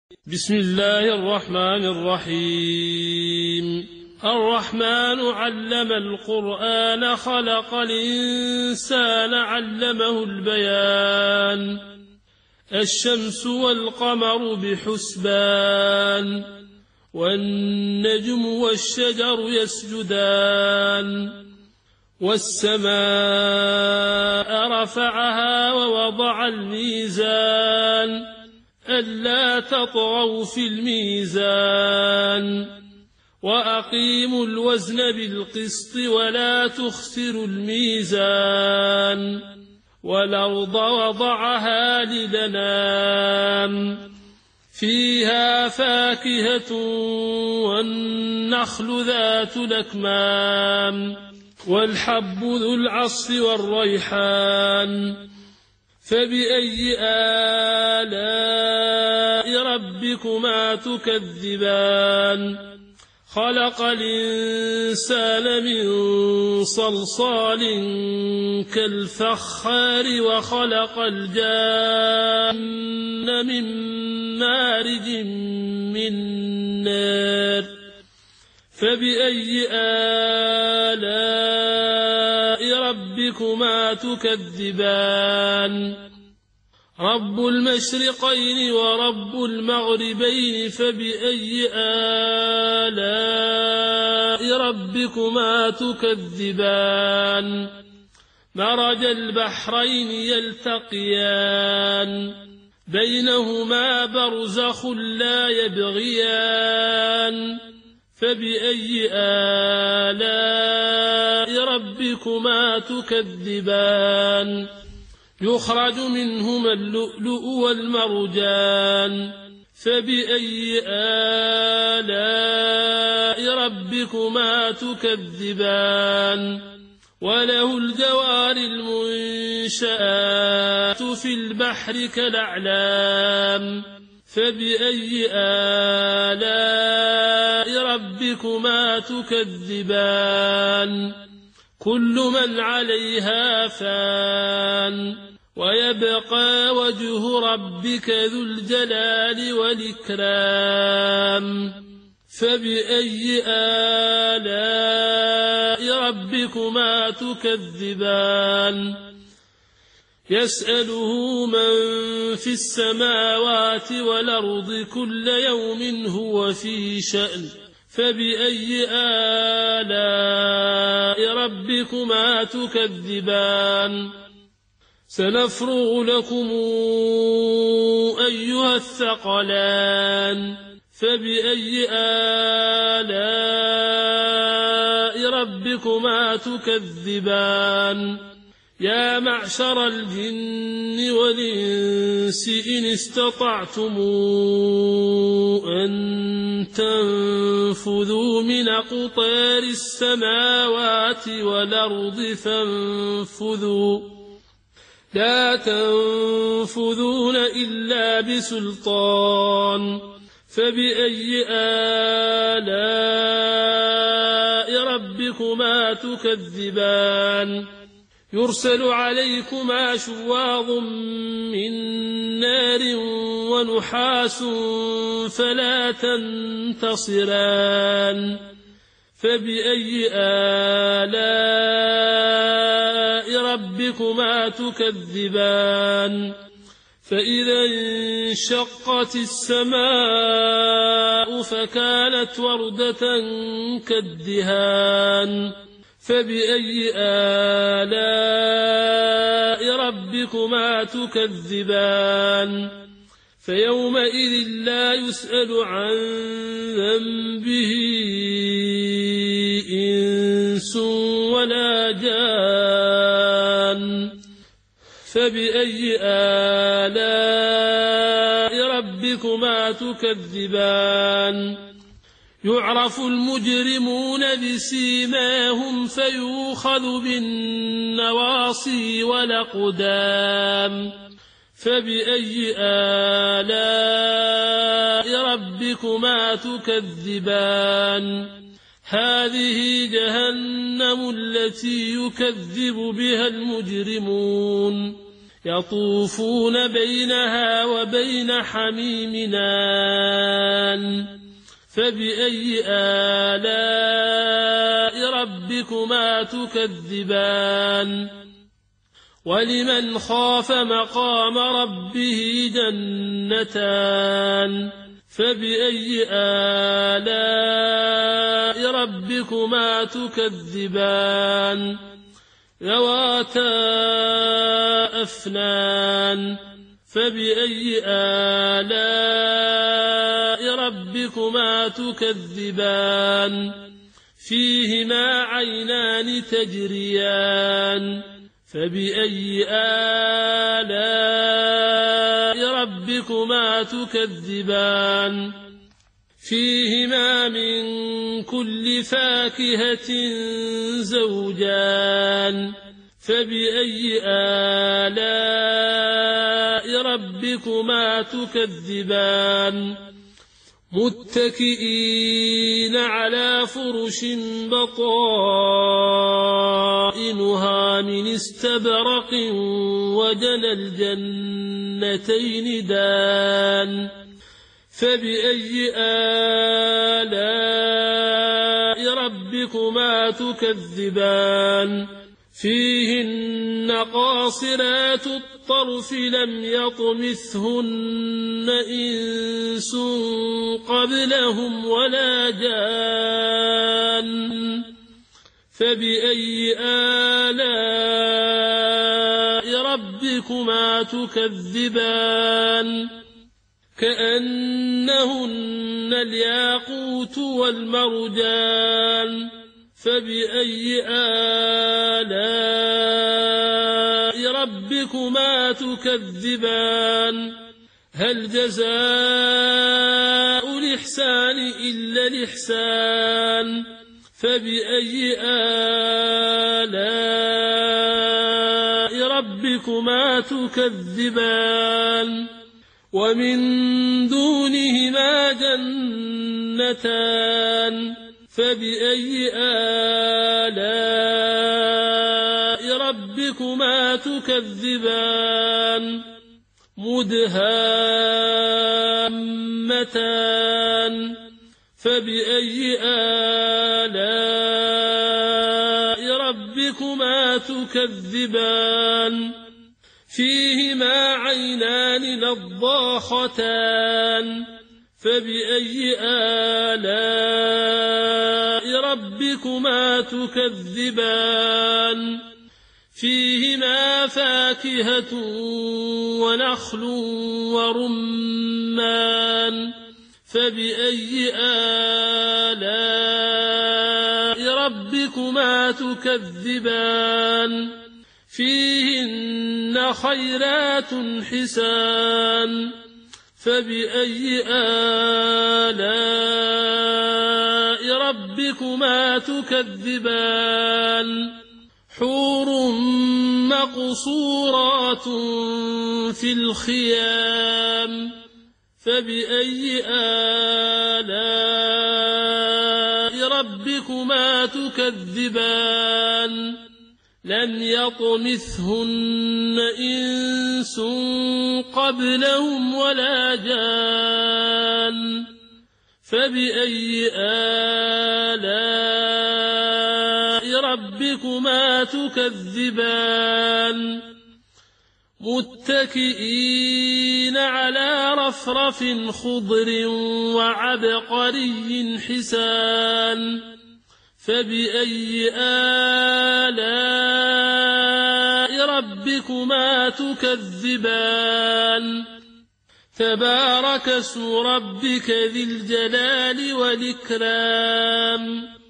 بسم الله الرحمن الرحيم. الرحمن علم القرآن خلق الإنسان علمه البيان. الشمس والقمر بحسبان والنجم والشجر يسجدان والسماء رفعها ووضع الميزان ألا تطغوا في الميزان وأقيموا الوزن بالقسط ولا تخسروا الميزان والأرض وضعها للأنام فيها فاكهة والنخل ذات الأكمام والحب ذو العصف والريحان فبأي آلاء ربكما تكذبان خلق الإنسان من صلصال كالفخار وخلق الجان من مارج من نار فبأي آلاء ربكما تكذبان رب المشرقين ورب المغربين فبأي آلاء ربكما تكذبان مرج البحرين يلتقيان بينهما برزخ لا يبغيان فبأي آلاء ربكما تكذبان يخرج منهما اللؤلؤ والمرجان فبأي آلاء ربكما تكذبان وله الجوار المنشآت في البحر كالأعلام فبأي آلاء ربكما تكذبان كل من عليها فان ويبقى وجه ربك ذو الجلال والإكرام فبأي آلاء ربكما تكذبان يسأله من في السماوات والأرض كل يوم هو في شأن فبأي آلاء ربكما تكذبان سنفرغ لكم أيها الثقلان فبأي آلاء ربكما تكذبان يا معشر الجن والإنس إن استطعتم أن تنفذوا من أقطار السماوات والأرض فانفذوا لا تنفذون إلا بسلطان فبأي آلاء ربكما تكذبان يرسل عليكما شواظ من نار ونحاس فلا تنتصران فبأي آلاء ربكما تكذبان فإذا انشقت السماء فكانت وردة كالدهان فبأي آلاء ربكما تكذبان فيومئذ لا يسأل عن ذنبه إنس ولا جان فبأي آلاء ربكما تكذبان يعرف المجرمون بسيماهم فيؤخذ بالنواصي والأقدام فبأي آلاء ربكما تكذبان هذه جهنم التي يكذب بها المجرمون يطوفون بينها وبين حميم آن فبأي آلاء ربكما تكذبان ولمن خاف مقام ربه جنتان فبأي آلاء ربكما تكذبان ذواتا أفنان فبأي آلاء ربكما تكذبان فيهما عينان تجريان فبأي آلاء ربكما تكذبان فيهما من كل فاكهة زوجان فبأي آلاء ربكما تكذبان متكئين على فرش بطائنها من استبرق وجنى الجنتين دان فبأي آلاء ربكما تكذبان فيهن قاصرات الطرف لم يطمثهن إنس قبلهم ولا جان فبأي آلاء ربكما تكذبان كأنهن الياقوت والمرجان فبأي آلاء ربكما تكذبان هل جزاء الإحسان إلا الإحسان فبأي آلاء ربكما تكذبان ومن دونهما جنتان فبأي آلاء ربكما تكذبان مدهامتان فبأي آلاء ربكما تكذبان فيهما عينان نضاختان فبأي آلاء ربكما تكذبان فيهما فاكهة ونخل ورمان فبأي آلاء ربكما تكذبان فيهن خيرات حسان فبأي آلاء ربكما تكذبان حور مقصورات في الخيام فبأي آلاء ربكما تكذبان لم يطمثهن إنس قبلهم ولا جان فبأي آلاء ربكما تكذبان متكئين على رفرف خضر وعبقري حسان فبأي آلاء ربكما تكذبان تبارك اسم ربك ذي الجلال والإكرام